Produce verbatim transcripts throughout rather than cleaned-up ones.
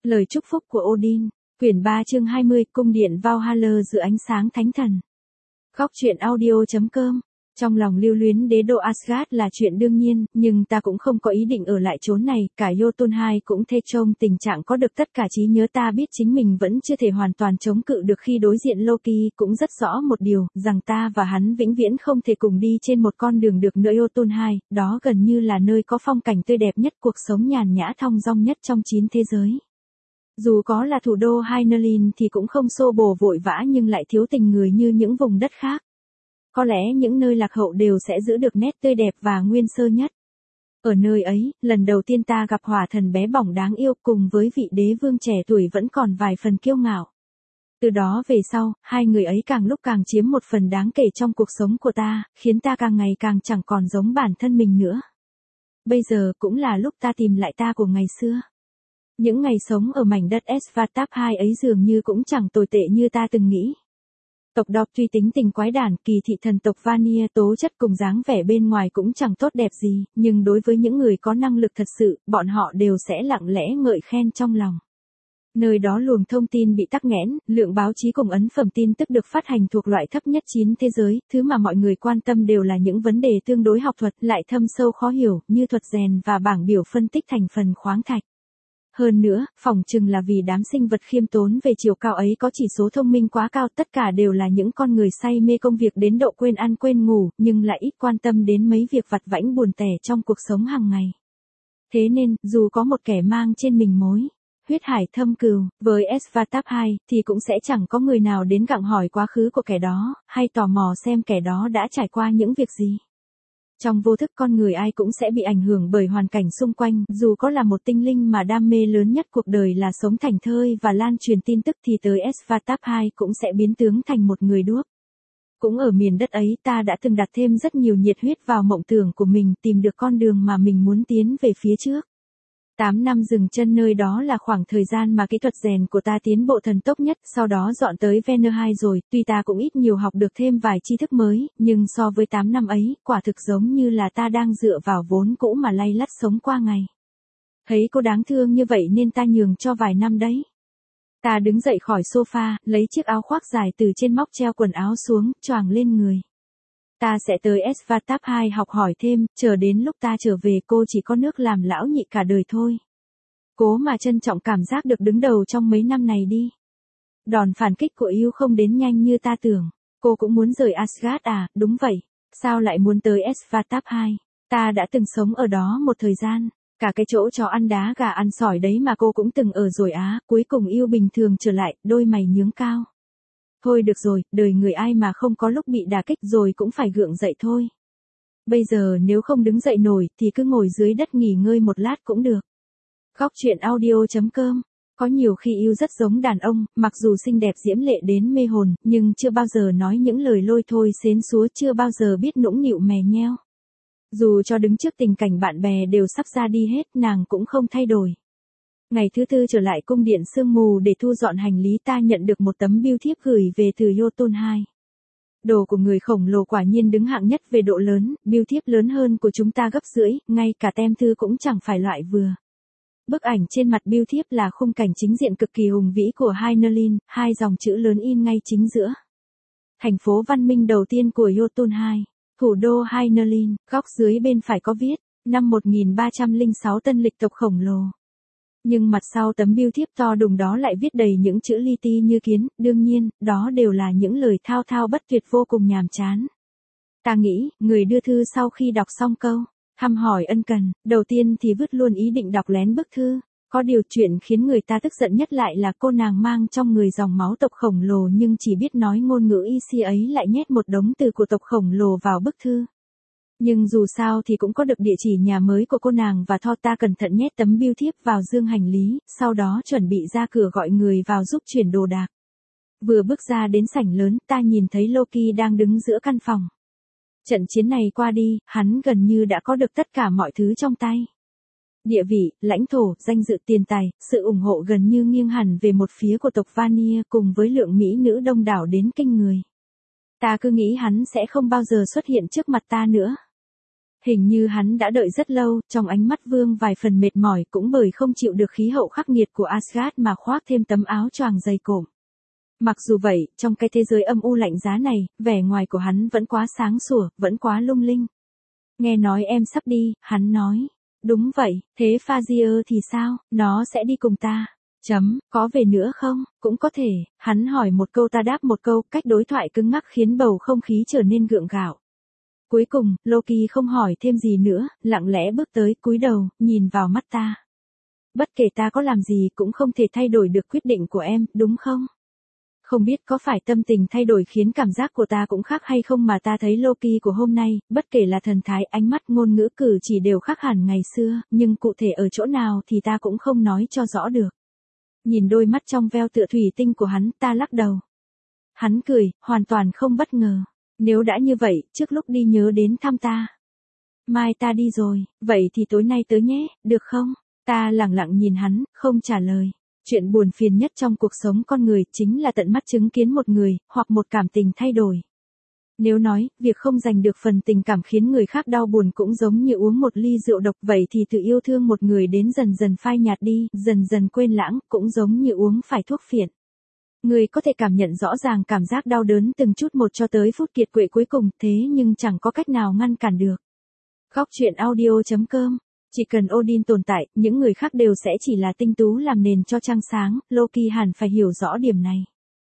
Lời chúc phúc của Odin, quyển ba chương hai mươi, cung điện Valhalla giữa ánh sáng thánh thần. Góc truyện audio chấm com. Trong lòng lưu luyến đế đô Asgard là chuyện đương nhiên, nhưng ta cũng không có ý định ở lại chốn này, cả Jotunheim cũng thê trông tình trạng có được tất cả trí nhớ. Ta biết chính mình vẫn chưa thể hoàn toàn chống cự được khi đối diện Loki, cũng rất rõ một điều, rằng ta và hắn vĩnh viễn không thể cùng đi trên một con đường được nữa. Jotunheim, đó gần như là nơi có phong cảnh tươi đẹp nhất, cuộc sống nhàn nhã thong dong nhất trong chín thế giới. Dù có là thủ đô Heinlein thì cũng không xô bồ vội vã nhưng lại thiếu tình người như những vùng đất khác. Có lẽ những nơi lạc hậu đều sẽ giữ được nét tươi đẹp và nguyên sơ nhất. Ở nơi ấy, lần đầu tiên ta gặp hỏa thần bé bỏng đáng yêu cùng với vị đế vương trẻ tuổi vẫn còn vài phần kiêu ngạo. Từ đó về sau, hai người ấy càng lúc càng chiếm một phần đáng kể trong cuộc sống của ta, khiến ta càng ngày càng chẳng còn giống bản thân mình nữa. Bây giờ cũng là lúc ta tìm lại ta của ngày xưa. Những ngày sống ở mảnh đất Svartalfheim ấy dường như cũng chẳng tồi tệ như ta từng nghĩ. Tộc Đọp tuy tính tình quái đản, kỳ thị thần tộc Vanir, tố chất cùng dáng vẻ bên ngoài cũng chẳng tốt đẹp gì, nhưng đối với những người có năng lực thật sự, bọn họ đều sẽ lặng lẽ ngợi khen trong lòng. Nơi đó luồng thông tin bị tắc nghẽn, lượng báo chí cùng ấn phẩm tin tức được phát hành thuộc loại thấp nhất chín thế giới, thứ mà mọi người quan tâm đều là những vấn đề tương đối học thuật, lại thâm sâu khó hiểu, như thuật rèn và bảng biểu phân tích thành phần khoáng thạch. Hơn nữa, phỏng chừng là vì đám sinh vật khiêm tốn về chiều cao ấy có chỉ số thông minh quá cao, tất cả đều là những con người say mê công việc đến độ quên ăn quên ngủ, nhưng lại ít quan tâm đến mấy việc vặt vãnh buồn tẻ trong cuộc sống hàng ngày. Thế nên, dù có một kẻ mang trên mình mối huyết hải thâm cừu với Svartalfheim, thì cũng sẽ chẳng có người nào đến gặng hỏi quá khứ của kẻ đó, hay tò mò xem kẻ đó đã trải qua những việc gì. Trong vô thức con người ai cũng sẽ bị ảnh hưởng bởi hoàn cảnh xung quanh, dù có là một tinh linh mà đam mê lớn nhất cuộc đời là sống thảnh thơi và lan truyền tin tức thì tới Svartalfheim cũng sẽ biến tướng thành một người đuốc. Cũng ở miền đất ấy ta đã từng đặt thêm rất nhiều nhiệt huyết vào mộng tưởng của mình, tìm được con đường mà mình muốn tiến về phía trước. tám năm dừng chân nơi đó là khoảng thời gian mà kỹ thuật rèn của ta tiến bộ thần tốc nhất, sau đó dọn tới Vanir rồi, tuy ta cũng ít nhiều học được thêm vài tri thức mới, nhưng so với tám năm ấy, quả thực giống như là ta đang dựa vào vốn cũ mà lay lắt sống qua ngày. Thấy cô đáng thương như vậy nên ta nhường cho vài năm đấy. Ta đứng dậy khỏi sofa, lấy chiếc áo khoác dài từ trên móc treo quần áo xuống, choàng lên người. Ta sẽ tới Svartalfheim học hỏi thêm, chờ đến lúc ta trở về cô chỉ có nước làm lão nhị cả đời thôi. Cố mà trân trọng cảm giác được đứng đầu trong mấy năm này đi. Đòn phản kích của yêu không đến nhanh như ta tưởng. Cô cũng muốn rời Asgard à? Đúng vậy. Sao lại muốn tới Svartalfheim? Ta đã từng sống ở đó một thời gian. Cả cái chỗ chó ăn đá gà ăn sỏi đấy mà cô cũng từng ở rồi á. Cuối cùng yêu bình thường trở lại, đôi mày nhướng cao. Thôi được rồi, đời người ai mà không có lúc bị đả kích rồi cũng phải gượng dậy thôi. Bây giờ nếu không đứng dậy nổi thì cứ ngồi dưới đất nghỉ ngơi một lát cũng được. Góc truyện audio chấm com. Có nhiều khi yêu rất giống đàn ông, mặc dù xinh đẹp diễm lệ đến mê hồn, nhưng chưa bao giờ nói những lời lôi thôi xến xúa, chưa bao giờ biết nũng nịu mè nheo. Dù cho đứng trước tình cảnh bạn bè đều sắp ra đi hết, nàng cũng không thay đổi. Ngày thứ tư trở lại cung điện sương mù để thu dọn hành lý, ta nhận được một tấm bưu thiếp gửi về từ Jotunheim. Đồ của người khổng lồ quả nhiên đứng hạng nhất về độ lớn, bưu thiếp lớn hơn của chúng ta gấp rưỡi, ngay cả tem thư cũng chẳng phải loại vừa. Bức ảnh trên mặt bưu thiếp là khung cảnh chính diện cực kỳ hùng vĩ của Heinlein, hai dòng chữ lớn in ngay chính giữa. Thành phố văn minh đầu tiên của Jotunheim, thủ đô Heinlein, góc dưới bên phải có viết, năm một nghìn ba trăm lẻ sáu tân lịch tộc khổng lồ. Nhưng mặt sau tấm bưu thiếp to đùng đó lại viết đầy những chữ li ti như kiến, đương nhiên, đó đều là những lời thao thao bất tuyệt vô cùng nhàm chán. Ta nghĩ, người đưa thư sau khi đọc xong câu thăm hỏi ân cần, đầu tiên thì vứt luôn ý định đọc lén bức thư. Có điều chuyện khiến người ta tức giận nhất lại là cô nàng mang trong người dòng máu tộc khổng lồ nhưng chỉ biết nói ngôn ngữ y si ấy lại nhét một đống từ của tộc khổng lồ vào bức thư. Nhưng dù sao thì cũng có được địa chỉ nhà mới của cô nàng và Tho. Ta cẩn thận nhét tấm bưu thiếp vào dương hành lý, sau đó chuẩn bị ra cửa gọi người vào giúp chuyển đồ đạc. Vừa bước ra đến sảnh lớn, ta nhìn thấy Loki đang đứng giữa căn phòng. Trận chiến này qua đi, hắn gần như đã có được tất cả mọi thứ trong tay. Địa vị, lãnh thổ, danh dự, tiền tài, sự ủng hộ gần như nghiêng hẳn về một phía của tộc Vanir cùng với lượng mỹ nữ đông đảo đến kinh người. Ta cứ nghĩ hắn sẽ không bao giờ xuất hiện trước mặt ta nữa. Hình như hắn đã đợi rất lâu, trong ánh mắt Vương vài phần mệt mỏi cũng bởi không chịu được khí hậu khắc nghiệt của Asgard mà khoác thêm tấm áo choàng dày cộm. Mặc dù vậy, trong cái thế giới âm u lạnh giá này, vẻ ngoài của hắn vẫn quá sáng sủa, vẫn quá lung linh. Nghe nói em sắp đi, hắn nói. Đúng vậy, thế Fazia thì sao, nó sẽ đi cùng ta. Chấm, có về nữa không? Cũng có thể, hắn hỏi một câu ta đáp một câu, cách đối thoại cứng ngắc khiến bầu không khí trở nên gượng gạo. Cuối cùng, Loki không hỏi thêm gì nữa, lặng lẽ bước tới, cúi đầu, nhìn vào mắt ta. Bất kể ta có làm gì cũng không thể thay đổi được quyết định của em, đúng không? Không biết có phải tâm tình thay đổi khiến cảm giác của ta cũng khác hay không mà ta thấy Loki của hôm nay, bất kể là thần thái, ánh mắt, ngôn ngữ cử chỉ đều khác hẳn ngày xưa, nhưng cụ thể ở chỗ nào thì ta cũng không nói cho rõ được. Nhìn đôi mắt trong veo tựa thủy tinh của hắn, ta lắc đầu. Hắn cười, hoàn toàn không bất ngờ. Nếu đã như vậy, trước lúc đi nhớ đến thăm ta. Mai ta đi rồi, vậy thì tối nay tới nhé, được không? Ta lặng lặng nhìn hắn, không trả lời. Chuyện buồn phiền nhất trong cuộc sống con người chính là tận mắt chứng kiến một người, hoặc một cảm tình thay đổi. Nếu nói, việc không giành được phần tình cảm khiến người khác đau buồn cũng giống như uống một ly rượu độc, vậy thì tự yêu thương một người đến dần dần phai nhạt đi, dần dần quên lãng, cũng giống như uống phải thuốc phiện. Người có thể cảm nhận rõ ràng cảm giác đau đớn từng chút một cho tới phút kiệt quệ cuối cùng, thế nhưng chẳng có cách nào ngăn cản được. Góc truyện audio chấm com. Chỉ cần Odin tồn tại, những người khác đều sẽ chỉ là tinh tú làm nền cho trăng sáng, Loki hẳn phải hiểu rõ điểm này.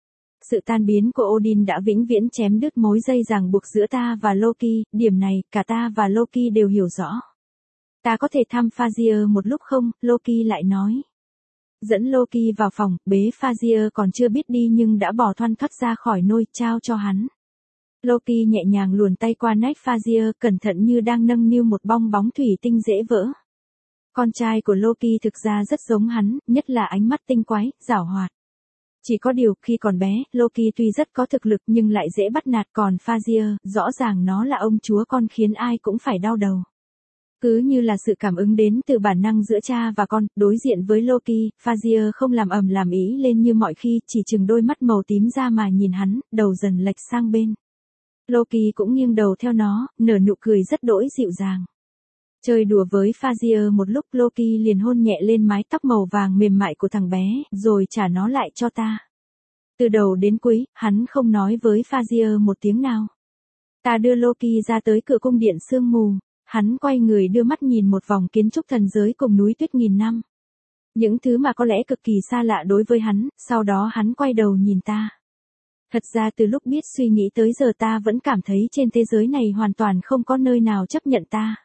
Sự tan biến của Odin đã vĩnh viễn chém đứt mối dây ràng buộc giữa ta và Loki, điểm này, cả ta và Loki đều hiểu rõ. Ta có thể thăm Fazia một lúc không, Loki lại nói. Dẫn Loki vào phòng, bế Fazia còn chưa biết đi nhưng đã bỏ thoăn thoắt ra khỏi nôi, trao cho hắn. Loki nhẹ nhàng luồn tay qua nách Fazia, cẩn thận như đang nâng niu một bong bóng thủy tinh dễ vỡ. Con trai của Loki thực ra rất giống hắn, nhất là ánh mắt tinh quái, giảo hoạt. Chỉ có điều, khi còn bé, Loki tuy rất có thực lực nhưng lại dễ bắt nạt, còn Fazia, rõ ràng nó là ông chúa con khiến ai cũng phải đau đầu. Cứ như là sự cảm ứng đến từ bản năng giữa cha và con, đối diện với Loki, Fazia không làm ầm làm ý lên như mọi khi, chỉ chừng đôi mắt màu tím ra mà nhìn hắn, đầu dần lệch sang bên. Loki cũng nghiêng đầu theo nó, nở nụ cười rất đỗi dịu dàng. Chơi đùa với Fazia một lúc, Loki liền hôn nhẹ lên mái tóc màu vàng mềm mại của thằng bé, rồi trả nó lại cho ta. Từ đầu đến cuối, hắn không nói với Fazia một tiếng nào. Ta đưa Loki ra tới cửa cung điện sương mù, hắn quay người đưa mắt nhìn một vòng kiến trúc thần giới cùng núi tuyết nghìn năm. Những thứ mà có lẽ cực kỳ xa lạ đối với hắn, sau đó hắn quay đầu nhìn ta. Thật ra từ lúc biết suy nghĩ tới giờ ta vẫn cảm thấy trên thế giới này hoàn toàn không có nơi nào chấp nhận ta.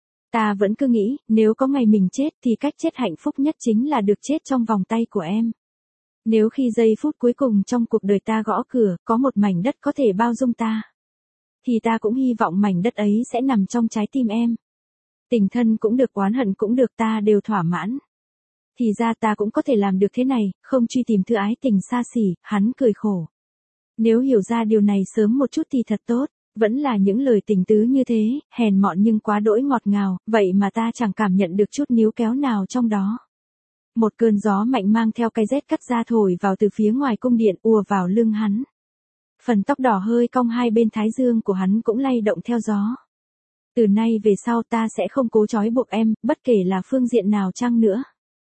Ta vẫn cứ nghĩ, nếu có ngày mình chết thì cách chết hạnh phúc nhất chính là được chết trong vòng tay của em. Nếu khi giây phút cuối cùng trong cuộc đời ta gõ cửa, có một mảnh đất có thể bao dung ta, thì ta cũng hy vọng mảnh đất ấy sẽ nằm trong trái tim em. Tình thân cũng được, oán hận cũng được, ta đều thỏa mãn. Thì ra ta cũng có thể làm được thế này, không truy tìm thứ ái tình xa xỉ, hắn cười khổ. Nếu hiểu ra điều này sớm một chút thì thật tốt, vẫn là những lời tình tứ như thế, hèn mọn nhưng quá đỗi ngọt ngào, vậy mà ta chẳng cảm nhận được chút níu kéo nào trong đó. Một cơn gió mạnh mang theo cái rét cắt da thổi vào từ phía ngoài cung điện, ùa vào lưng hắn. Phần tóc đỏ hơi cong hai bên thái dương của hắn cũng lay động theo gió. Từ nay về sau ta sẽ không cố trói buộc em, bất kể là phương diện nào chăng nữa.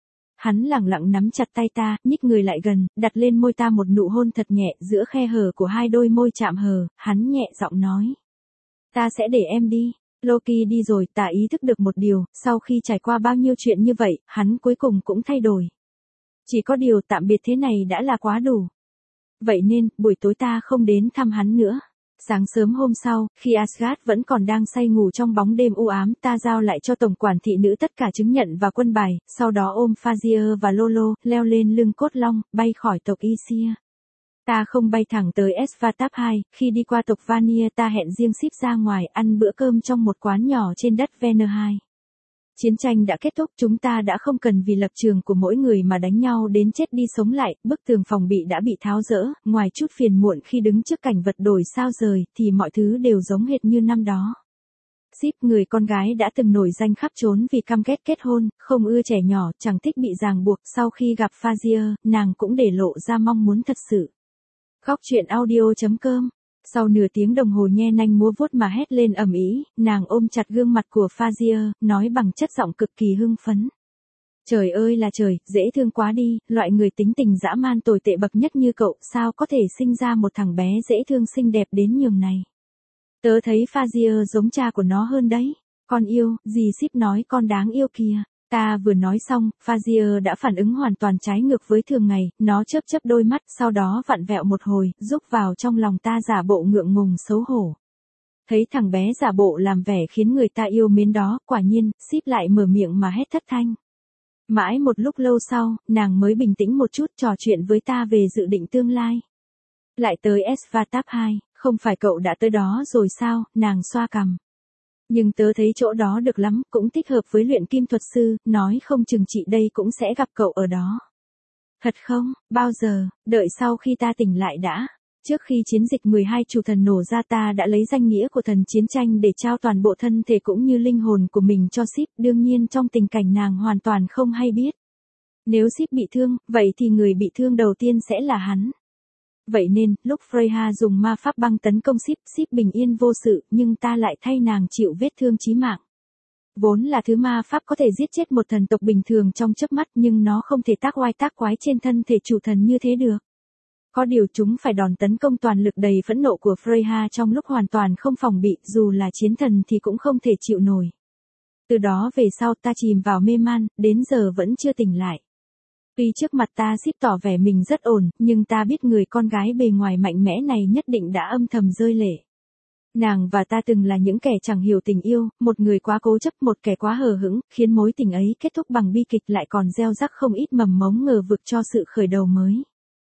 Hắn lẳng lặng nắm chặt tay ta, nhích người lại gần, đặt lên môi ta một nụ hôn thật nhẹ, giữa khe hở của hai đôi môi chạm hờ, hắn nhẹ giọng nói. Ta sẽ để em đi. Loki đi rồi, ta ý thức được một điều, sau khi trải qua bao nhiêu chuyện như vậy, hắn cuối cùng cũng thay đổi. Chỉ có điều tạm biệt thế này đã là quá đủ. Vậy nên, buổi tối ta không đến thăm hắn nữa. Sáng sớm hôm sau, khi Asgard vẫn còn đang say ngủ trong bóng đêm u ám, ta giao lại cho tổng quản thị nữ tất cả chứng nhận và quân bài, sau đó ôm Fazia và Lolo, leo lên lưng cốt long, bay khỏi tộc Isia. Ta không bay thẳng tới Svartalf hai, khi đi qua tộc Vanir ta hẹn riêng ship ra ngoài ăn bữa cơm trong một quán nhỏ trên đất Venner hai. Chiến tranh đã kết thúc, chúng ta đã không cần vì lập trường của mỗi người mà đánh nhau đến chết đi sống lại, bức tường phòng bị đã bị tháo dỡ, ngoài chút phiền muộn khi đứng trước cảnh vật đổi sao rời, thì mọi thứ đều giống hệt như năm đó. Ship, người con gái đã từng nổi danh khắp trốn vì căm ghét kết hôn, không ưa trẻ nhỏ, chẳng thích bị ràng buộc, sau khi gặp Fazia, nàng cũng để lộ ra mong muốn thật sự. Góc truyện audio chấm com Sau nửa tiếng đồng hồ nhe nanh múa vuốt mà hét lên ầm ĩ, nàng ôm chặt gương mặt của Fazia, nói bằng chất giọng cực kỳ hưng phấn. Trời ơi là trời, dễ thương quá đi, loại người tính tình dã man tồi tệ bậc nhất như cậu, sao có thể sinh ra một thằng bé dễ thương xinh đẹp đến nhường này. Tớ thấy Fazia giống cha của nó hơn đấy. Con yêu, dì ship nói con đáng yêu kìa. Ta vừa nói xong, Fazia đã phản ứng hoàn toàn trái ngược với thường ngày, nó chớp chớp đôi mắt, sau đó vặn vẹo một hồi, rúc vào trong lòng ta giả bộ ngượng ngùng xấu hổ. Thấy thằng bé giả bộ làm vẻ khiến người ta yêu mến đó, quả nhiên, ship lại mở miệng mà hét thất thanh. Mãi một lúc lâu sau, nàng mới bình tĩnh một chút trò chuyện với ta về dự định tương lai. Lại tới Svartalf hai, không phải cậu đã tới đó rồi sao, nàng xoa cằm. Nhưng tớ thấy chỗ đó được lắm, cũng thích hợp với luyện kim thuật sư, nói không chừng chị đây cũng sẽ gặp cậu ở đó. Thật không, bao giờ, đợi sau khi ta tỉnh lại đã. Trước khi chiến dịch mười hai chủ thần nổ ra ta đã lấy danh nghĩa của thần chiến tranh để trao toàn bộ thân thể cũng như linh hồn của mình cho ship, đương nhiên trong tình cảnh nàng hoàn toàn không hay biết. Nếu ship bị thương, vậy thì người bị thương đầu tiên sẽ là hắn. Vậy nên, lúc Freya dùng ma pháp băng tấn công ship, ship bình yên vô sự, nhưng ta lại thay nàng chịu vết thương chí mạng. Vốn là thứ ma pháp có thể giết chết một thần tộc bình thường trong chớp mắt nhưng nó không thể tác oai tác quái trên thân thể chủ thần như thế được. Có điều chúng phải đòn tấn công toàn lực đầy phẫn nộ của Freya trong lúc hoàn toàn không phòng bị, dù là chiến thần thì cũng không thể chịu nổi. Từ đó về sau ta chìm vào mê man, đến giờ vẫn chưa tỉnh lại. Tuy trước mặt ta ship tỏ vẻ mình rất ổn, nhưng ta biết người con gái bề ngoài mạnh mẽ này nhất định đã âm thầm rơi lệ. Nàng và ta từng là những kẻ chẳng hiểu tình yêu, một người quá cố chấp, một kẻ quá hờ hững, khiến mối tình ấy kết thúc bằng bi kịch lại còn gieo rắc không ít mầm mống ngờ vực cho sự khởi đầu mới.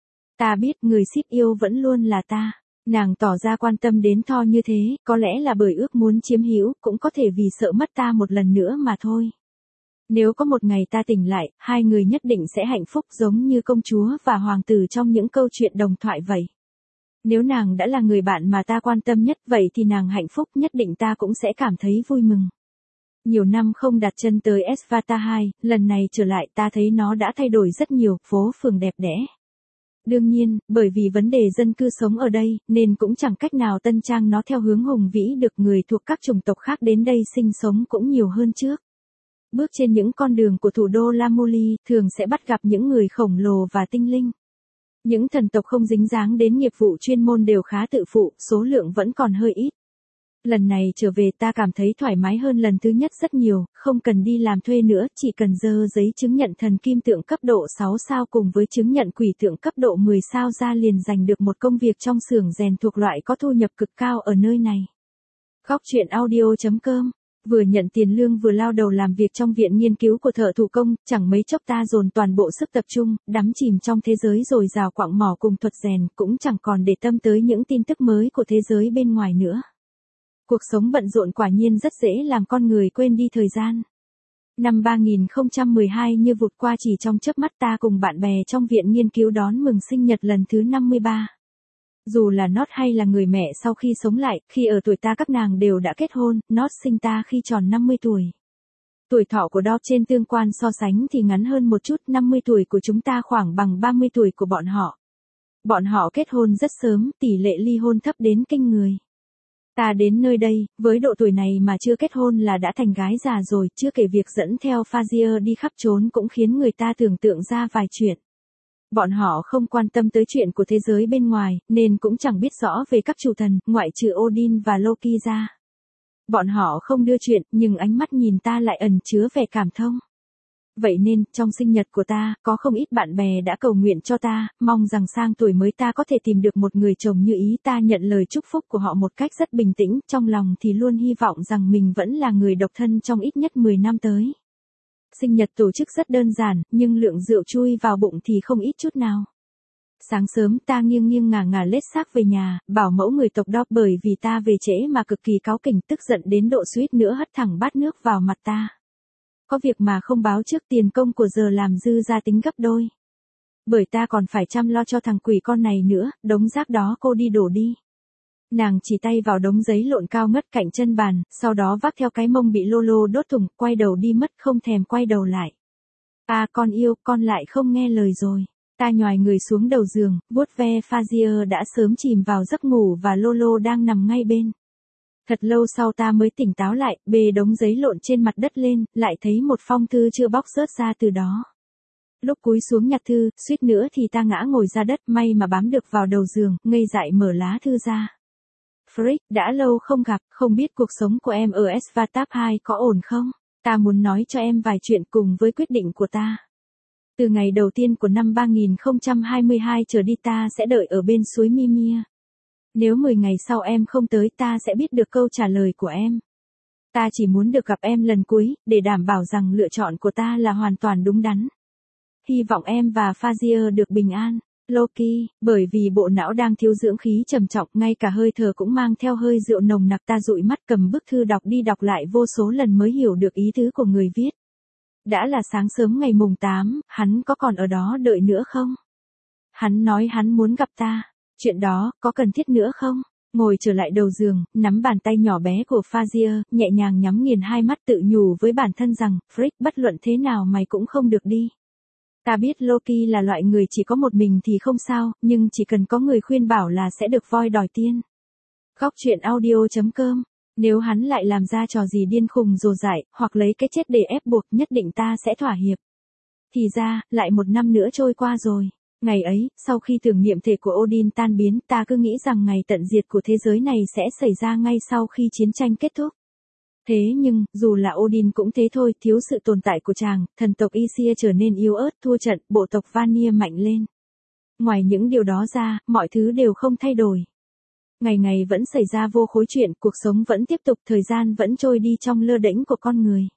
Ta biết người ship yêu vẫn luôn là ta. Nàng tỏ ra quan tâm đến Thor như thế, có lẽ là bởi ước muốn chiếm hữu, cũng có thể vì sợ mất ta một lần nữa mà thôi. Nếu có một ngày ta tỉnh lại, hai người nhất định sẽ hạnh phúc giống như công chúa và hoàng tử trong những câu chuyện đồng thoại vậy. Nếu nàng đã là người bạn mà ta quan tâm nhất vậy thì nàng hạnh phúc nhất định ta cũng sẽ cảm thấy vui mừng. Nhiều năm không đặt chân tới Svartalf hai, lần này trở lại ta thấy nó đã thay đổi rất nhiều, phố phường đẹp đẽ. Đương nhiên, bởi vì vấn đề dân cư sống ở đây, nên cũng chẳng cách nào tân trang nó theo hướng hùng vĩ được, người thuộc các chủng tộc khác đến đây sinh sống cũng nhiều hơn trước. Bước trên những con đường của thủ đô Lamuli, thường sẽ bắt gặp những người khổng lồ và tinh linh. Những thần tộc không dính dáng đến nghiệp vụ chuyên môn đều khá tự phụ, số lượng vẫn còn hơi ít. Lần này trở về ta cảm thấy thoải mái hơn lần thứ nhất rất nhiều, không cần đi làm thuê nữa, chỉ cần dơ giấy chứng nhận thần kim tượng cấp độ sáu sao cùng với chứng nhận quỷ tượng cấp độ mười sao ra liền giành được một công việc trong xưởng rèn thuộc loại có thu nhập cực cao ở nơi này. Góc truyện audio chấm com. Vừa nhận tiền lương vừa lao đầu làm việc trong viện nghiên cứu của thợ thủ công, chẳng mấy chốc ta dồn toàn bộ sức tập trung, đắm chìm trong thế giới dồi dào quặng mỏ cùng thuật rèn, cũng chẳng còn để tâm tới những tin tức mới của thế giới bên ngoài nữa. Cuộc sống bận rộn quả nhiên rất dễ làm con người quên đi thời gian. Năm ba nghìn không trăm mười hai như vụt qua chỉ trong chớp mắt, ta cùng bạn bè trong viện nghiên cứu đón mừng sinh nhật lần thứ năm mươi ba. Dù là Nót hay là người mẹ sau khi sống lại, khi ở tuổi ta các nàng đều đã kết hôn, Nót sinh ta khi tròn năm mươi tuổi. Tuổi thọ của Nót trên tương quan so sánh thì ngắn hơn một chút, năm mươi tuổi của chúng ta khoảng bằng ba mươi tuổi của bọn họ. Bọn họ kết hôn rất sớm, tỷ lệ ly hôn thấp đến kinh người. Ta đến nơi đây, với độ tuổi này mà chưa kết hôn là đã thành gái già rồi, chưa kể việc dẫn theo Fazia đi khắp trốn cũng khiến người ta tưởng tượng ra vài chuyện. Bọn họ không quan tâm tới chuyện của thế giới bên ngoài, nên cũng chẳng biết rõ về các chủ thần, ngoại trừ Odin và Loki ra. Bọn họ không đưa chuyện, nhưng ánh mắt nhìn ta lại ẩn chứa vẻ cảm thông. Vậy nên, trong sinh nhật của ta, có không ít bạn bè đã cầu nguyện cho ta, mong rằng sang tuổi mới ta có thể tìm được một người chồng như ý. Ta nhận lời chúc phúc của họ một cách rất bình tĩnh, trong lòng thì luôn hy vọng rằng mình vẫn là người độc thân trong ít nhất mười năm tới. Sinh nhật tổ chức rất đơn giản, nhưng lượng rượu chui vào bụng thì không ít chút nào. Sáng sớm ta nghiêng nghiêng ngả ngả lết xác về nhà, bảo mẫu người tộc đó bởi vì ta về trễ mà cực kỳ cáu kỉnh, tức giận đến độ suýt nữa hất thẳng bát nước vào mặt ta. Có việc mà không báo trước, tiền công của giờ làm dư ra tính gấp đôi. Bởi ta còn phải chăm lo cho thằng quỷ con này nữa, đống rác đó cô đi đổ đi. Nàng chỉ tay vào đống giấy lộn cao ngất cạnh chân bàn, sau đó vác theo cái mông bị lô lô đốt thủng, quay đầu đi mất, không thèm quay đầu lại. À con yêu, con lại không nghe lời rồi. Ta nhoài người xuống đầu giường, vuốt ve Fazia đã sớm chìm vào giấc ngủ và Lolo đang nằm ngay bên. Thật lâu sau ta mới tỉnh táo lại, bê đống giấy lộn trên mặt đất lên, lại thấy một phong thư chưa bóc rớt ra từ đó. Lúc cúi xuống nhặt thư, suýt nữa thì ta ngã ngồi ra đất, may mà bám được vào đầu giường, ngây dại mở lá thư ra. Frick, đã lâu không gặp, không biết cuộc sống của em ở Svartalf hai có ổn không? Ta muốn nói cho em vài chuyện cùng với quyết định của ta. Từ ngày đầu tiên của năm ba nghìn không trăm hai mươi hai trở đi ta sẽ đợi ở bên suối Mimir. Nếu mười ngày sau em không tới ta sẽ biết được câu trả lời của em. Ta chỉ muốn được gặp em lần cuối, để đảm bảo rằng lựa chọn của ta là hoàn toàn đúng đắn. Hy vọng em và Fazia được bình an. Loki, bởi vì bộ não đang thiếu dưỡng khí trầm trọng, ngay cả hơi thở cũng mang theo hơi rượu nồng nặc. Ta dụi mắt cầm bức thư đọc đi đọc lại vô số lần mới hiểu được ý tứ của người viết. Đã là sáng sớm ngày mùng tám, hắn có còn ở đó đợi nữa không? Hắn nói hắn muốn gặp ta. Chuyện đó, có cần thiết nữa không? Ngồi trở lại đầu giường, nắm bàn tay nhỏ bé của Fazia, nhẹ nhàng nhắm nghiền hai mắt tự nhủ với bản thân rằng, Frick, bất luận thế nào mày cũng không được đi. Ta biết Loki là loại người chỉ có một mình thì không sao, nhưng chỉ cần có người khuyên bảo là sẽ được voi đòi tiên. Góc truyện audio chấm com. Nếu hắn lại làm ra trò gì điên khùng rồ dại, hoặc lấy cái chết để ép buộc, nhất định ta sẽ thỏa hiệp. Thì ra, lại một năm nữa trôi qua rồi. Ngày ấy, sau khi tưởng niệm thể của Odin tan biến, ta cứ nghĩ rằng ngày tận diệt của thế giới này sẽ xảy ra ngay sau khi chiến tranh kết thúc. Thế nhưng, dù là Odin cũng thế thôi, thiếu sự tồn tại của chàng, thần tộc Aesir trở nên yếu ớt, thua trận, bộ tộc Vanir mạnh lên. Ngoài những điều đó ra, mọi thứ đều không thay đổi. Ngày ngày vẫn xảy ra vô khối chuyện, cuộc sống vẫn tiếp tục, thời gian vẫn trôi đi trong lơ đễnh của con người.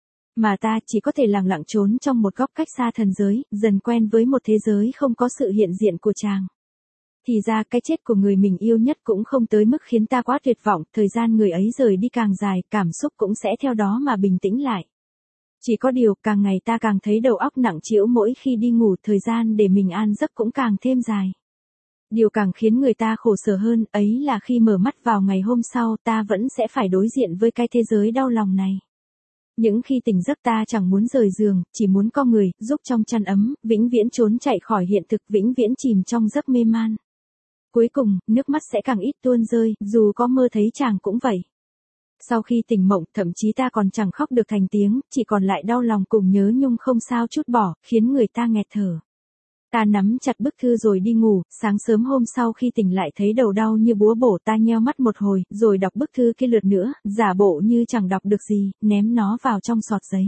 Mà ta chỉ có thể lặng lặng trốn trong một góc cách xa thần giới, dần quen với một thế giới không có sự hiện diện của chàng. Thì ra cái chết của người mình yêu nhất cũng không tới mức khiến ta quá tuyệt vọng, thời gian người ấy rời đi càng dài, cảm xúc cũng sẽ theo đó mà bình tĩnh lại. Chỉ có điều, càng ngày ta càng thấy đầu óc nặng trĩu, mỗi khi đi ngủ, thời gian để mình an giấc cũng càng thêm dài. Điều càng khiến người ta khổ sở hơn, ấy là khi mở mắt vào ngày hôm sau, ta vẫn sẽ phải đối diện với cái thế giới đau lòng này. Những khi tỉnh giấc ta chẳng muốn rời giường, chỉ muốn có người, giúp trong chăn ấm, vĩnh viễn trốn chạy khỏi hiện thực, vĩnh viễn chìm trong giấc mê man. Cuối cùng, nước mắt sẽ càng ít tuôn rơi, dù có mơ thấy chàng cũng vậy. Sau khi tỉnh mộng, thậm chí ta còn chẳng khóc được thành tiếng, chỉ còn lại đau lòng cùng nhớ nhung không sao trút bỏ, khiến người ta nghẹt thở. Ta nắm chặt bức thư rồi đi ngủ, sáng sớm hôm sau khi tỉnh lại thấy đầu đau như búa bổ, ta nheo mắt một hồi, rồi đọc bức thư kia lượt nữa, giả bộ như chẳng đọc được gì, ném nó vào trong sọt giấy.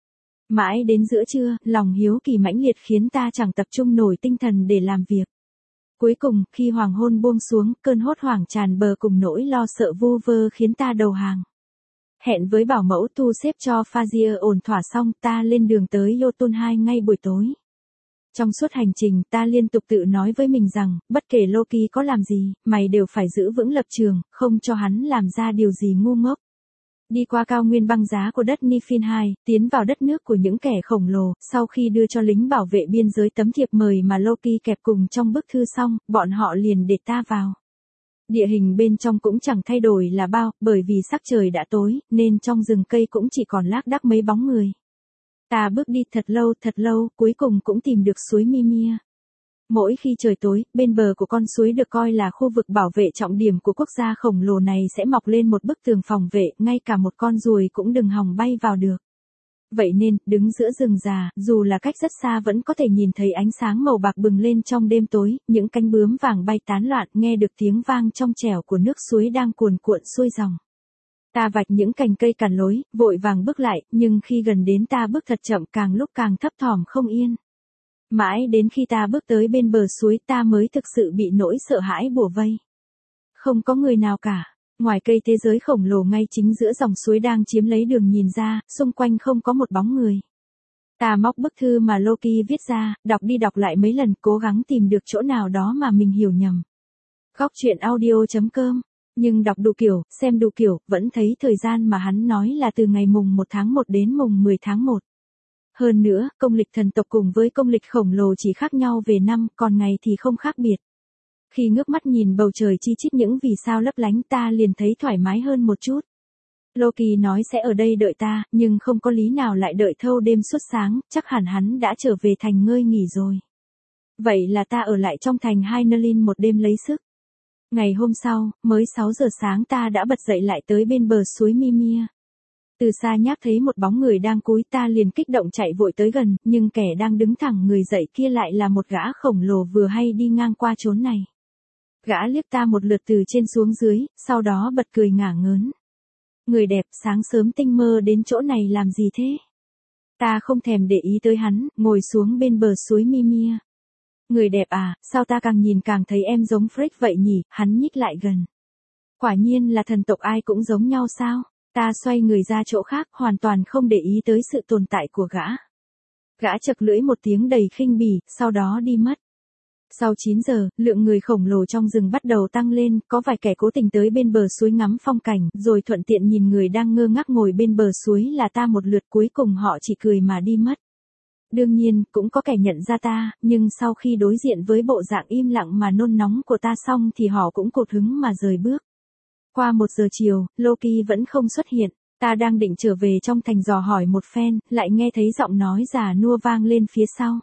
Mãi đến giữa trưa, lòng hiếu kỳ mãnh liệt khiến ta chẳng tập trung nổi tinh thần để làm việc. Cuối cùng, khi hoàng hôn buông xuống, cơn hốt hoảng tràn bờ cùng nỗi lo sợ vu vơ khiến ta đầu hàng. Hẹn với bảo mẫu thu xếp cho Fazia ổn thỏa xong, ta lên đường tới Jotun hai ngay buổi tối. Trong suốt hành trình, ta liên tục tự nói với mình rằng, bất kể Loki có làm gì, mày đều phải giữ vững lập trường, không cho hắn làm ra điều gì ngu ngốc. Đi qua cao nguyên băng giá của đất Niflheim, tiến vào đất nước của những kẻ khổng lồ, sau khi đưa cho lính bảo vệ biên giới tấm thiệp mời mà Loki kẹp cùng trong bức thư xong, bọn họ liền để ta vào. Địa hình bên trong cũng chẳng thay đổi là bao, bởi vì sắc trời đã tối, nên trong rừng cây cũng chỉ còn lác đác mấy bóng người. Ta bước đi thật lâu thật lâu, cuối cùng cũng tìm được suối Mimir. Mỗi khi trời tối, bên bờ của con suối được coi là khu vực bảo vệ trọng điểm của quốc gia khổng lồ này sẽ mọc lên một bức tường phòng vệ, ngay cả một con ruồi cũng đừng hòng bay vào được. Vậy nên, đứng giữa rừng già, dù là cách rất xa vẫn có thể nhìn thấy ánh sáng màu bạc bừng lên trong đêm tối, những cánh bướm vàng bay tán loạn, nghe được tiếng vang trong trẻo của nước suối đang cuồn cuộn xuôi dòng. Ta vạch những cành cây cản lối, vội vàng bước lại, nhưng khi gần đến ta bước thật chậm, càng lúc càng thấp thỏm không yên. Mãi đến khi ta bước tới bên bờ suối ta mới thực sự bị nỗi sợ hãi bủa vây. Không có người nào cả. Ngoài cây thế giới khổng lồ ngay chính giữa dòng suối đang chiếm lấy đường nhìn ra, xung quanh không có một bóng người. Ta móc bức thư mà Loki viết ra, đọc đi đọc lại mấy lần, cố gắng tìm được chỗ nào đó mà mình hiểu nhầm. Góc truyện audio chấm com. Nhưng đọc đủ kiểu, xem đủ kiểu, vẫn thấy thời gian mà hắn nói là từ ngày mùng một tháng một đến mùng mười tháng một. Hơn nữa, công lịch thần tộc cùng với công lịch khổng lồ chỉ khác nhau về năm, còn ngày thì không khác biệt. Khi ngước mắt nhìn bầu trời chi chít những vì sao lấp lánh ta liền thấy thoải mái hơn một chút. Loki nói sẽ ở đây đợi ta, nhưng không có lý nào lại đợi thâu đêm suốt sáng, chắc hẳn hắn đã trở về thành ngơi nghỉ rồi. Vậy là ta ở lại trong thành Hainalin một đêm lấy sức. Ngày hôm sau, mới sáu giờ sáng ta đã bật dậy lại tới bên bờ suối Mimia. Từ xa nhác thấy một bóng người đang cúi, ta liền kích động chạy vội tới gần, nhưng kẻ đang đứng thẳng người dậy kia lại là một gã khổng lồ vừa hay đi ngang qua chốn này. Gã liếc ta một lượt từ trên xuống dưới, sau đó bật cười ngả ngớn. Người đẹp, sáng sớm tinh mơ đến chỗ này làm gì thế? Ta không thèm để ý tới hắn, ngồi xuống bên bờ suối Mimia. Người đẹp à, sao ta càng nhìn càng thấy em giống Freak vậy nhỉ? Hắn nhích lại gần. Quả nhiên là thần tộc ai cũng giống nhau sao? Ta xoay người ra chỗ khác, hoàn toàn không để ý tới sự tồn tại của gã. Gã chật lưỡi một tiếng đầy khinh bỉ, sau đó đi mất. Sau chín giờ, lượng người khổng lồ trong rừng bắt đầu tăng lên, có vài kẻ cố tình tới bên bờ suối ngắm phong cảnh, rồi thuận tiện nhìn người đang ngơ ngác ngồi bên bờ suối là ta một lượt, cuối cùng họ chỉ cười mà đi mất. Đương nhiên, cũng có kẻ nhận ra ta, nhưng sau khi đối diện với bộ dạng im lặng mà nôn nóng của ta xong thì họ cũng cột hứng mà rời bước. Qua một giờ chiều, Loki vẫn không xuất hiện, ta đang định trở về trong thành dò hỏi một phen, lại nghe thấy giọng nói già nua vang lên phía sau.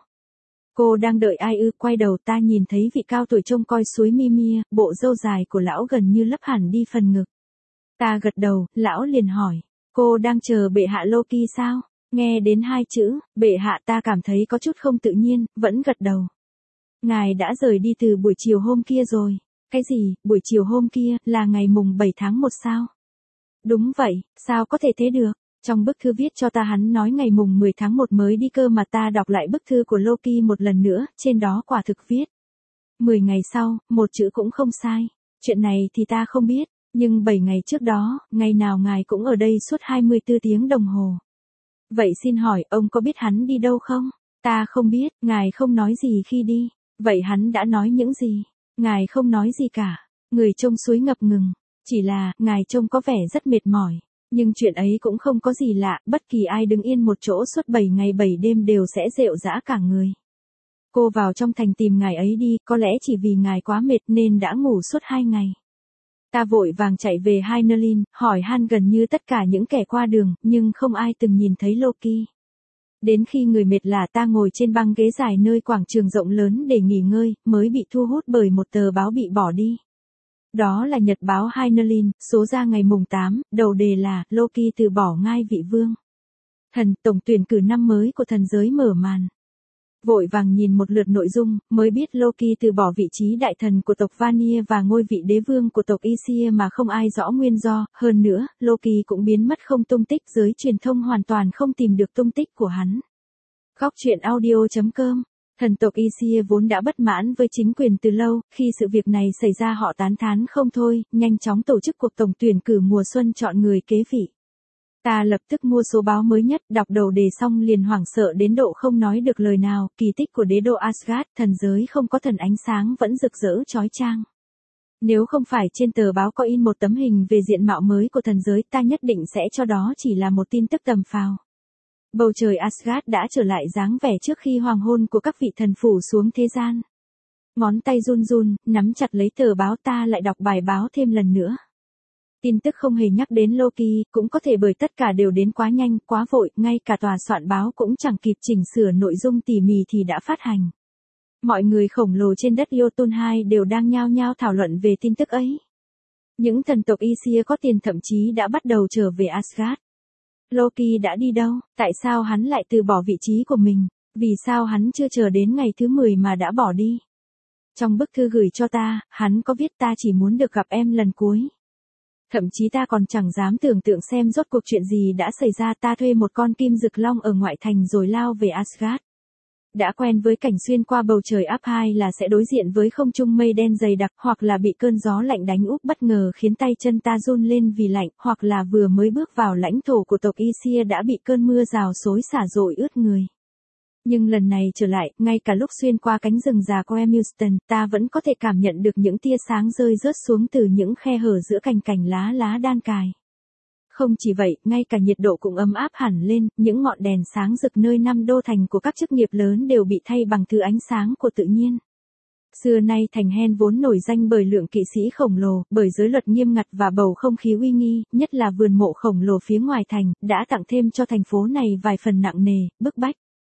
Cô đang đợi ai ư? Quay đầu ta nhìn thấy vị cao tuổi trông coi suối Mimia, bộ râu dài của lão gần như lấp hẳn đi phần ngực. Ta gật đầu, lão liền hỏi, cô đang chờ bệ hạ Loki sao? Nghe đến hai chữ, bệ hạ, ta cảm thấy có chút không tự nhiên, vẫn gật đầu. Ngài đã rời đi từ buổi chiều hôm kia rồi. Cái gì, buổi chiều hôm kia, là ngày mùng bảy tháng một sao? Đúng vậy, sao có thể thế được? Trong bức thư viết cho ta hắn nói ngày mùng mười tháng một mới đi cơ mà. Ta đọc lại bức thư của Loki một lần nữa, trên đó quả thực viết. mười ngày sau, một chữ cũng không sai. Chuyện này thì ta không biết, nhưng bảy ngày trước đó, ngày nào ngài cũng ở đây suốt hai mươi tư tiếng đồng hồ. Vậy xin hỏi, ông có biết hắn đi đâu không? Ta không biết, ngài không nói gì khi đi. Vậy hắn đã nói những gì? Ngài không nói gì cả. Người trông suối ngập ngừng. Chỉ là, ngài trông có vẻ rất mệt mỏi. Nhưng chuyện ấy cũng không có gì lạ, bất kỳ ai đứng yên một chỗ suốt bảy ngày bảy đêm đều sẽ rệu rã cả người. Cô vào trong thành tìm ngài ấy đi, có lẽ chỉ vì ngài quá mệt nên đã ngủ suốt hai ngày. Ta vội vàng chạy về Hainalin, hỏi han gần như tất cả những kẻ qua đường, nhưng không ai từng nhìn thấy Loki. Đến khi người mệt lả, ta ngồi trên băng ghế dài nơi quảng trường rộng lớn để nghỉ ngơi, mới bị thu hút bởi một tờ báo bị bỏ đi. Đó là nhật báo Hainalin, số ra ngày mùng tám, đầu đề là Loki từ bỏ ngai vị vương. Thần, tổng tuyển cử năm mới của thần giới mở màn. Vội vàng nhìn một lượt nội dung, mới biết Loki từ bỏ vị trí đại thần của tộc Vanir và ngôi vị đế vương của tộc Aesir mà không ai rõ nguyên do. Hơn nữa, Loki cũng biến mất không tung tích, giới truyền thông hoàn toàn không tìm được tung tích của hắn. Góc truyện audio chấm com. Thần tộc Aesir vốn đã bất mãn với chính quyền từ lâu, khi sự việc này xảy ra họ tán thán không thôi, nhanh chóng tổ chức cuộc tổng tuyển cử mùa xuân chọn người kế vị. Ta lập tức mua số báo mới nhất, đọc đầu đề xong liền hoảng sợ đến độ không nói được lời nào. Kỳ tích của đế đô Asgard, thần giới không có thần ánh sáng vẫn rực rỡ chói chang. Nếu không phải trên tờ báo có in một tấm hình về diện mạo mới của thần giới, ta nhất định sẽ cho đó chỉ là một tin tức tầm phào. Bầu trời Asgard đã trở lại dáng vẻ trước khi hoàng hôn của các vị thần phủ xuống thế gian. Ngón tay run run, nắm chặt lấy tờ báo, ta lại đọc bài báo thêm lần nữa. Tin tức không hề nhắc đến Loki, cũng có thể bởi tất cả đều đến quá nhanh, quá vội, ngay cả tòa soạn báo cũng chẳng kịp chỉnh sửa nội dung tỉ mỉ thì đã phát hành. Mọi người khổng lồ trên đất Jotun hai đều đang nhao nhao thảo luận về tin tức ấy. Những thần tộc Aesir có tiền thậm chí đã bắt đầu trở về Asgard. Loki đã đi đâu? Tại sao hắn lại từ bỏ vị trí của mình? Vì sao hắn chưa chờ đến ngày thứ mười mà đã bỏ đi? Trong bức thư gửi cho ta, hắn có viết ta chỉ muốn được gặp em lần cuối. Thậm chí ta còn chẳng dám tưởng tượng xem rốt cuộc chuyện gì đã xảy ra. Ta thuê một con kim dực long ở ngoại thành rồi lao về Asgard. Đã quen với cảnh xuyên qua bầu trời áp hai là sẽ đối diện với không trung mây đen dày đặc, hoặc là bị cơn gió lạnh đánh úp bất ngờ khiến tay chân ta run lên vì lạnh, hoặc là vừa mới bước vào lãnh thổ của tộc Aesir đã bị cơn mưa rào xối xả dội ướt người. Nhưng lần này trở lại, ngay cả lúc xuyên qua cánh rừng già Cremilston, ta vẫn có thể cảm nhận được những tia sáng rơi rớt xuống từ những khe hở giữa cành cành lá lá đan cài. Không chỉ vậy, ngay cả nhiệt độ cũng ấm áp hẳn lên, những ngọn đèn sáng rực nơi năm đô thành của các chức nghiệp lớn đều bị thay bằng thứ ánh sáng của tự nhiên. Xưa nay thành Hen vốn nổi danh bởi lượng kỵ sĩ khổng lồ, bởi giới luật nghiêm ngặt và bầu không khí uy nghi, nhất là vườn mộ khổng lồ phía ngoài thành, đã tặng thêm cho thành phố này vài phần nặng nề, bức bách.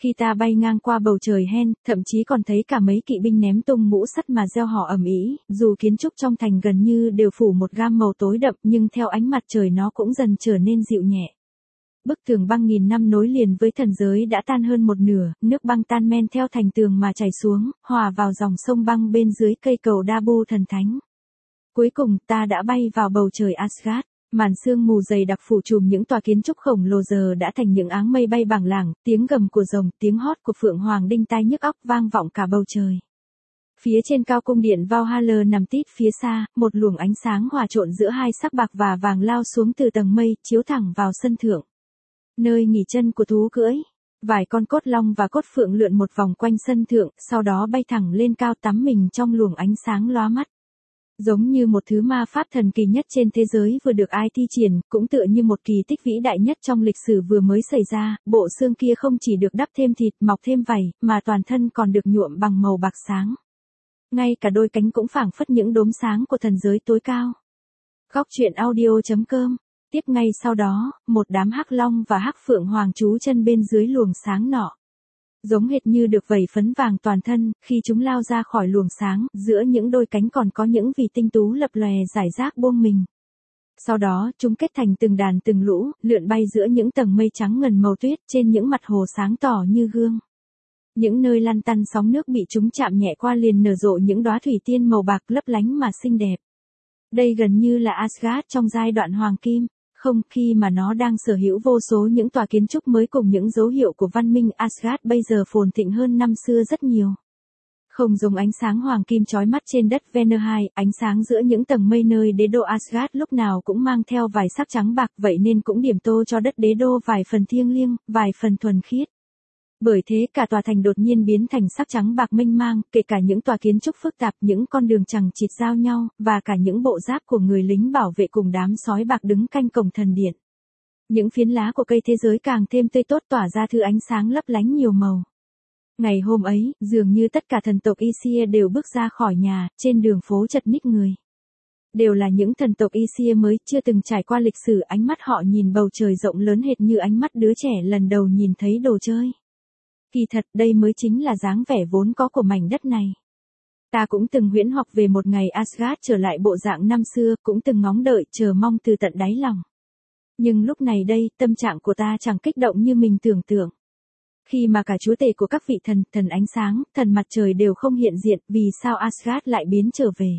Khi ta bay ngang qua bầu trời Hen, thậm chí còn thấy cả mấy kỵ binh ném tung mũ sắt mà reo hò ầm ĩ, dù kiến trúc trong thành gần như đều phủ một gam màu tối đậm nhưng theo ánh mặt trời nó cũng dần trở nên dịu nhẹ. Bức tường băng nghìn năm nối liền với thần giới đã tan hơn một nửa, nước băng tan men theo thành tường mà chảy xuống, hòa vào dòng sông băng bên dưới cây cầu Dabu thần thánh. Cuối cùng ta đã bay vào bầu trời Asgard. Màn sương mù dày đặc phủ trùm những tòa kiến trúc khổng lồ giờ đã thành những áng mây bay bảng lảng, tiếng gầm của rồng, tiếng hót của phượng hoàng đinh tai nhức óc vang vọng cả bầu trời. Phía trên cao cung điện Valhalla nằm tít phía xa, một luồng ánh sáng hòa trộn giữa hai sắc bạc và vàng lao xuống từ tầng mây, chiếu thẳng vào sân thượng. Nơi nghỉ chân của thú cưỡi. Vài con cốt long và cốt phượng lượn một vòng quanh sân thượng, sau đó bay thẳng lên cao tắm mình trong luồng ánh sáng lóa mắt. Giống như một thứ ma pháp thần kỳ nhất trên thế giới vừa được ai thi triển, cũng tựa như một kỳ tích vĩ đại nhất trong lịch sử vừa mới xảy ra, bộ xương kia không chỉ được đắp thêm thịt, mọc thêm vảy, mà toàn thân còn được nhuộm bằng màu bạc sáng. Ngay cả đôi cánh cũng phảng phất những đốm sáng của thần giới tối cao. Góc truyện audio chấm com. Tiếp ngay sau đó, một đám hắc long và hắc phượng hoàng trú chân bên dưới luồng sáng nọ. Giống hệt như được vẩy phấn vàng toàn thân, khi chúng lao ra khỏi luồng sáng, giữa những đôi cánh còn có những vì tinh tú lập lòe rải rác buông mình. Sau đó, chúng kết thành từng đàn từng lũ, lượn bay giữa những tầng mây trắng ngần màu tuyết trên những mặt hồ sáng tỏ như gương. Những nơi lăn tăn sóng nước bị chúng chạm nhẹ qua liền nở rộ những đóa thủy tiên màu bạc lấp lánh mà xinh đẹp. Đây gần như là Asgard trong giai đoạn hoàng kim. Không, khi mà nó đang sở hữu vô số những tòa kiến trúc mới cùng những dấu hiệu của văn minh, Asgard bây giờ phồn thịnh hơn năm xưa rất nhiều. Không giống ánh sáng hoàng kim chói mắt trên đất Vennerheim, ánh sáng giữa những tầng mây nơi đế đô Asgard lúc nào cũng mang theo vài sắc trắng bạc, vậy nên cũng điểm tô cho đất đế đô vài phần thiêng liêng, vài phần thuần khiết. Bởi thế cả tòa thành đột nhiên biến thành sắc trắng bạc mênh mang, kể cả những tòa kiến trúc phức tạp, những con đường chằng chịt giao nhau, và cả những bộ giáp của người lính bảo vệ cùng đám sói bạc đứng canh cổng thần điện. Những phiến lá của cây thế giới càng thêm tươi tốt tỏa ra thứ ánh sáng lấp lánh nhiều màu. Ngày hôm ấy, dường như tất cả thần tộc Aesir đều bước ra khỏi nhà, trên đường phố chật ních người. Đều là những thần tộc Aesir mới chưa từng trải qua lịch sử, ánh mắt họ nhìn bầu trời rộng lớn hệt như ánh mắt đứa trẻ lần đầu nhìn thấy đồ chơi. Kỳ thật đây mới chính là dáng vẻ vốn có của mảnh đất này. Ta cũng từng huyễn hoặc về một ngày Asgard trở lại bộ dạng năm xưa, cũng từng ngóng đợi, chờ mong từ tận đáy lòng. Nhưng lúc này đây, tâm trạng của ta chẳng kích động như mình tưởng tượng. Khi mà cả chúa tể của các vị thần, thần ánh sáng, thần mặt trời đều không hiện diện, vì sao Asgard lại biến trở về?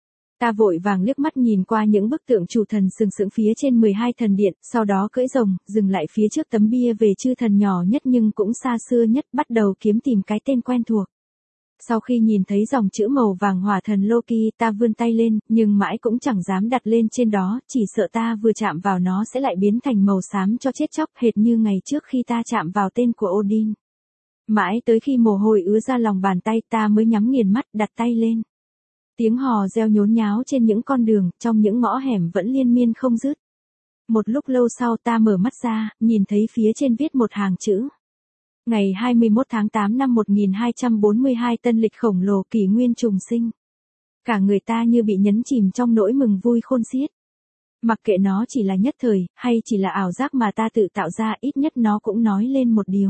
Ta vội vàng liếc mắt nhìn qua những bức tượng chủ thần sừng sững phía trên mười hai thần điện, sau đó cưỡi rồng, dừng lại phía trước tấm bia về chư thần nhỏ nhất nhưng cũng xa xưa nhất, bắt đầu kiếm tìm cái tên quen thuộc. Sau khi nhìn thấy dòng chữ màu vàng hỏa thần Loki, ta vươn tay lên, nhưng mãi cũng chẳng dám đặt lên trên đó, chỉ sợ ta vừa chạm vào nó sẽ lại biến thành màu xám cho chết chóc, hệt như ngày trước khi ta chạm vào tên của Odin. Mãi tới khi mồ hôi ứa ra lòng bàn tay ta mới nhắm nghiền mắt, đặt tay lên. Tiếng hò reo nhốn nháo trên những con đường, trong những ngõ hẻm vẫn liên miên không dứt. Một lúc lâu sau ta mở mắt ra, nhìn thấy phía trên viết một hàng chữ. Ngày hai mươi mốt tháng tám năm một nghìn hai trăm bốn mươi hai tân lịch khổng lồ kỷ nguyên trùng sinh. Cả người ta như bị nhấn chìm trong nỗi mừng vui khôn xiết. Mặc kệ nó chỉ là nhất thời, hay chỉ là ảo giác mà ta tự tạo ra, ít nhất nó cũng nói lên một điều.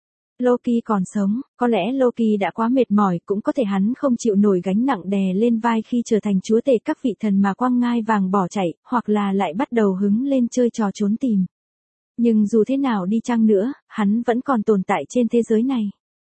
Loki còn sống, có lẽ Loki đã quá mệt mỏi, cũng có thể hắn không chịu nổi gánh nặng đè lên vai khi trở thành chúa tể các vị thần mà quăng ngai vàng bỏ chạy, hoặc là lại bắt đầu hứng lên chơi trò trốn tìm. Nhưng dù thế nào đi chăng nữa, hắn vẫn còn tồn tại trên thế giới này.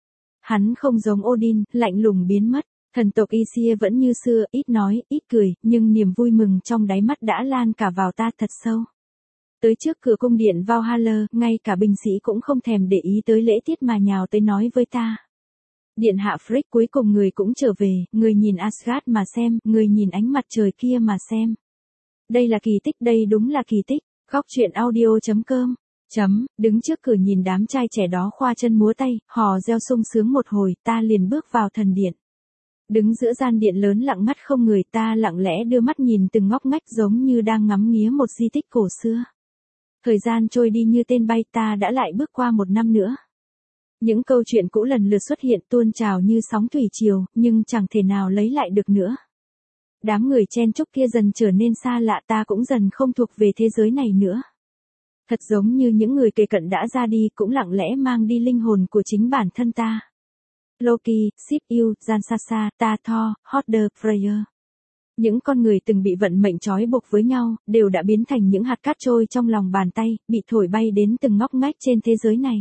Hắn không giống Odin, lạnh lùng biến mất. Thần tộc Aesir vẫn như xưa, ít nói, ít cười, nhưng niềm vui mừng trong đáy mắt đã lan cả vào ta thật sâu. Tới trước cửa cung điện Valhalla, ngay cả binh sĩ cũng không thèm để ý tới lễ tiết mà nhào tới nói với ta. Điện hạ Frigg, cuối cùng người cũng trở về, người nhìn Asgard mà xem, người nhìn ánh mặt trời kia mà xem. Đây là kỳ tích, đây đúng là kỳ tích. Góc truyện audio chấm com. Chấm, đứng trước cửa nhìn đám trai trẻ đó khoa chân múa tay, hò reo sung sướng một hồi, ta liền bước vào thần điện. Đứng giữa gian điện lớn lặng ngắt không người, ta lặng lẽ đưa mắt nhìn từng ngóc ngách giống như đang ngắm nghía một di tích cổ xưa. Thời gian trôi đi như tên bay, ta đã lại bước qua một năm nữa. Những câu chuyện cũ lần lượt xuất hiện tuôn trào như sóng thủy triều, nhưng chẳng thể nào lấy lại được nữa. Đám người chen chúc kia dần trở nên xa lạ, ta cũng dần không thuộc về thế giới này nữa. Thật giống như những người kề cận đã ra đi cũng lặng lẽ mang đi linh hồn của chính bản thân ta. Loki, Sif Yu, Jansasa, Ta Thor, Hodder, Freya. Những con người từng bị vận mệnh trói buộc với nhau, đều đã biến thành những hạt cát trôi trong lòng bàn tay, bị thổi bay đến từng ngóc ngách trên thế giới này.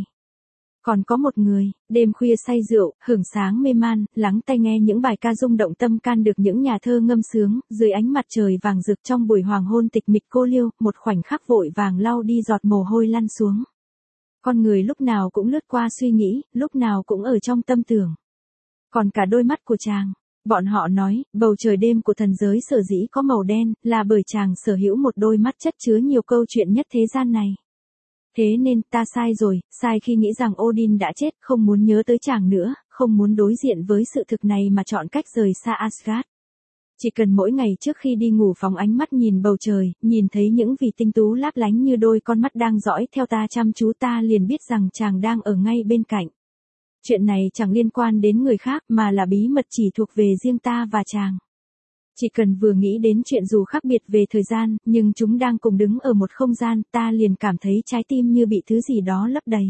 Còn có một người, đêm khuya say rượu, hưởng sáng mê man, lắng tai nghe những bài ca rung động tâm can được những nhà thơ ngâm sướng, dưới ánh mặt trời vàng rực trong buổi hoàng hôn tịch mịch cô liêu, một khoảnh khắc vội vàng lau đi giọt mồ hôi lăn xuống. Con người lúc nào cũng lướt qua suy nghĩ, lúc nào cũng ở trong tâm tưởng. Còn cả đôi mắt của chàng. Bọn họ nói, bầu trời đêm của thần giới sở dĩ có màu đen, là bởi chàng sở hữu một đôi mắt chất chứa nhiều câu chuyện nhất thế gian này. Thế nên, ta sai rồi, sai khi nghĩ rằng Odin đã chết, không muốn nhớ tới chàng nữa, không muốn đối diện với sự thực này mà chọn cách rời xa Asgard. Chỉ cần mỗi ngày trước khi đi ngủ phóng ánh mắt nhìn bầu trời, nhìn thấy những vì tinh tú láp lánh như đôi con mắt đang dõi theo ta chăm chú, ta liền biết rằng chàng đang ở ngay bên cạnh. Chuyện này chẳng liên quan đến người khác mà là bí mật chỉ thuộc về riêng ta và chàng. Chỉ cần vừa nghĩ đến chuyện dù khác biệt về thời gian, nhưng chúng đang cùng đứng ở một không gian, ta liền cảm thấy trái tim như bị thứ gì đó lấp đầy.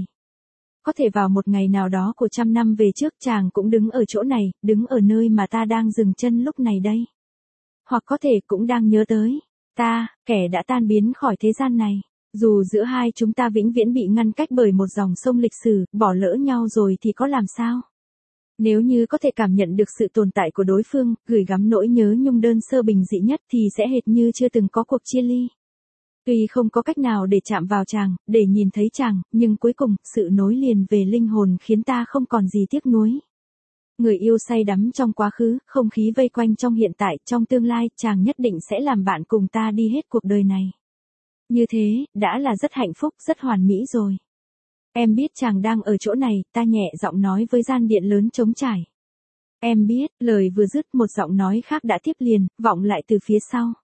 Có thể vào một ngày nào đó của trăm năm về trước chàng cũng đứng ở chỗ này, đứng ở nơi mà ta đang dừng chân lúc này đây. Hoặc có thể cũng đang nhớ tới ta, kẻ đã tan biến khỏi thế gian này. Dù giữa hai chúng ta vĩnh viễn bị ngăn cách bởi một dòng sông lịch sử, bỏ lỡ nhau rồi thì có làm sao? Nếu như có thể cảm nhận được sự tồn tại của đối phương, gửi gắm nỗi nhớ nhung đơn sơ bình dị nhất thì sẽ hệt như chưa từng có cuộc chia ly. Tuy không có cách nào để chạm vào chàng, để nhìn thấy chàng, nhưng cuối cùng, sự nối liền về linh hồn khiến ta không còn gì tiếc nuối. Người yêu say đắm trong quá khứ, không khí vây quanh trong hiện tại, trong tương lai, chàng nhất định sẽ làm bạn cùng ta đi hết cuộc đời này. Như thế, đã là rất hạnh phúc, rất hoàn mỹ rồi. Em biết chàng đang ở chỗ này, ta nhẹ giọng nói với gian điện lớn trống trải. Em biết, lời vừa dứt một giọng nói khác đã tiếp liền, vọng lại từ phía sau.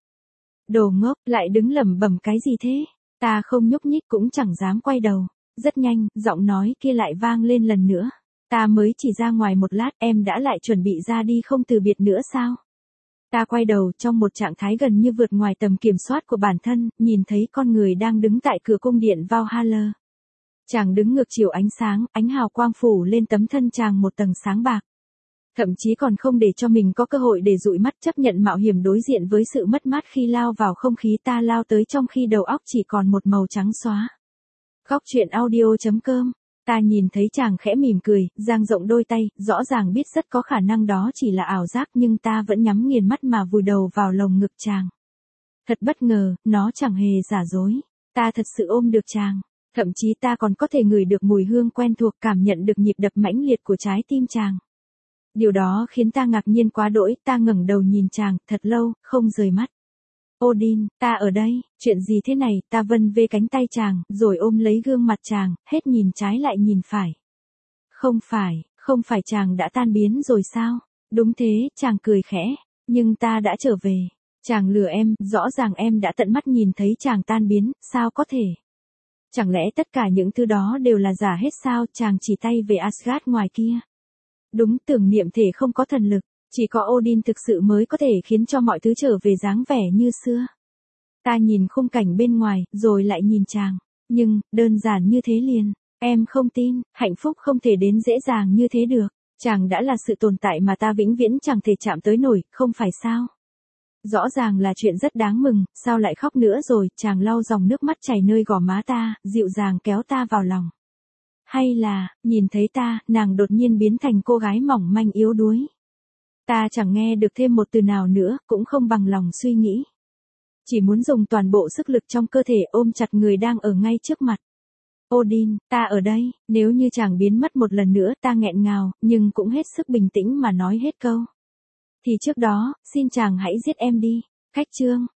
Đồ ngốc, lại đứng lẩm bẩm cái gì thế? Ta không nhúc nhích cũng chẳng dám quay đầu. Rất nhanh, giọng nói kia lại vang lên lần nữa. Ta mới chỉ ra ngoài một lát, em đã lại chuẩn bị ra đi không từ biệt nữa sao? Ta quay đầu trong một trạng thái gần như vượt ngoài tầm kiểm soát của bản thân, nhìn thấy con người đang đứng tại cửa cung điện Valhalla. Chàng đứng ngược chiều ánh sáng, ánh hào quang phủ lên tấm thân chàng một tầng sáng bạc. Thậm chí còn không để cho mình có cơ hội để dụi mắt chấp nhận mạo hiểm đối diện với sự mất mát khi lao vào không khí, ta lao tới trong khi đầu óc chỉ còn một màu trắng xóa. Góc truyện audio chấm com. Ta nhìn thấy chàng khẽ mỉm cười, dang rộng đôi tay, rõ ràng biết rất có khả năng đó chỉ là ảo giác nhưng ta vẫn nhắm nghiền mắt mà vùi đầu vào lồng ngực chàng. Thật bất ngờ, nó chẳng hề giả dối. Ta thật sự ôm được chàng. Thậm chí ta còn có thể ngửi được mùi hương quen thuộc, cảm nhận được nhịp đập mãnh liệt của trái tim chàng. Điều đó khiến ta ngạc nhiên quá đỗi, ta ngẩng đầu nhìn chàng, thật lâu, không rời mắt. Odin, ta ở đây, chuyện gì thế này, ta vân vê cánh tay chàng, rồi ôm lấy gương mặt chàng, hết nhìn trái lại nhìn phải. Không phải, không phải chàng đã tan biến rồi sao? Đúng thế, chàng cười khẽ, nhưng ta đã trở về. Chàng lừa em, rõ ràng em đã tận mắt nhìn thấy chàng tan biến, sao có thể? Chẳng lẽ tất cả những thứ đó đều là giả hết sao? Chàng chỉ tay về Asgard ngoài kia. Đúng, tưởng niệm thể không có thần lực. Chỉ có Odin thực sự mới có thể khiến cho mọi thứ trở về dáng vẻ như xưa. Ta nhìn khung cảnh bên ngoài, rồi lại nhìn chàng. Nhưng, đơn giản như thế liền. Em không tin, hạnh phúc không thể đến dễ dàng như thế được. Chàng đã là sự tồn tại mà ta vĩnh viễn chẳng thể chạm tới nổi, không phải sao? Rõ ràng là chuyện rất đáng mừng, sao lại khóc nữa rồi? Chàng lau dòng nước mắt chảy nơi gò má ta, dịu dàng kéo ta vào lòng. Hay là, nhìn thấy ta, nàng đột nhiên biến thành cô gái mỏng manh yếu đuối. Ta chẳng nghe được thêm một từ nào nữa, cũng không bằng lòng suy nghĩ. Chỉ muốn dùng toàn bộ sức lực trong cơ thể ôm chặt người đang ở ngay trước mặt. Odin, ta ở đây, nếu như chàng biến mất một lần nữa, ta nghẹn ngào, nhưng cũng hết sức bình tĩnh mà nói hết câu. Thì trước đó, xin chàng hãy giết em đi. Cách chương.